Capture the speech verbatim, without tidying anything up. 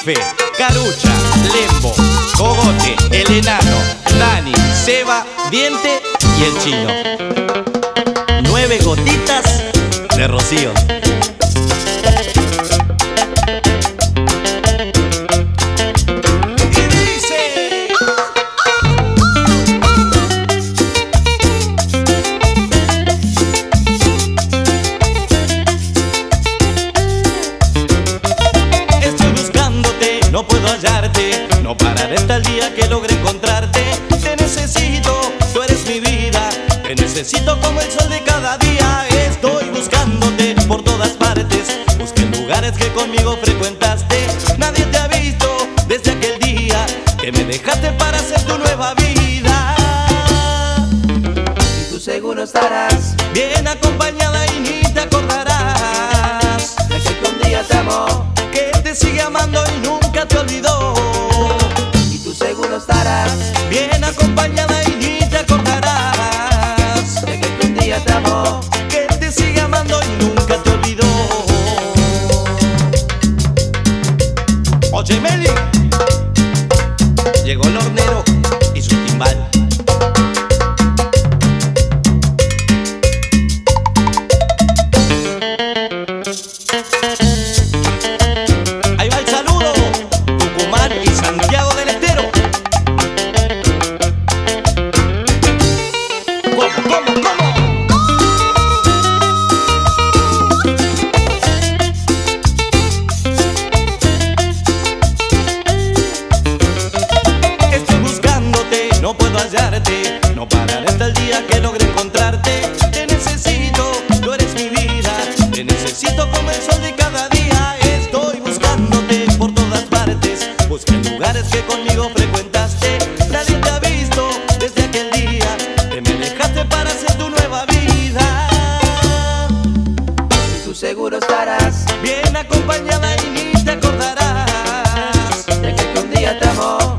Bife, Carucha, Lembo, Cogote, el enano, Dani, Seba, Diente y el chino. Nueve gotitas de Rocío. No puedo hallarte, no pararé hasta el día que logre encontrarte. Te necesito, tú eres mi vida, te necesito como el sol de cada día. Estoy buscándote por todas partes, busqué en lugares que conmigo frecuentaste. Nadie te ha visto desde aquel día que me dejaste para hacer tu nueva vida. Y tú seguro estarás bien acompañada y ni te acordarás de aquel que un día te amó, que te sigue amando y nunca te olvidó. Y tú seguro estarás bien acompañada y ni te acordarás de aquel que un día te amó, que te sigue amando y nunca te olvidó. Oye, Meli, llegó el hornero y su timbal. Ahí va el saludo, Tucumán y Santiago del Estero. ¿Cómo, cómo, cómo? Estoy buscándote, no puedo hallarte, no pararé hasta el día que logre encontrarte. Te necesito, tú eres mi vida, te necesito como el sol de cada día. Estoy buscándote por todas partes, busqué en lugares que conmigo frecuentaste. Nadie te ha visto desde aquel día que me dejaste para hacer tu nueva vida. y tú seguro estarás Bien acompañada y ni te acordarás de aquel que un día te amó,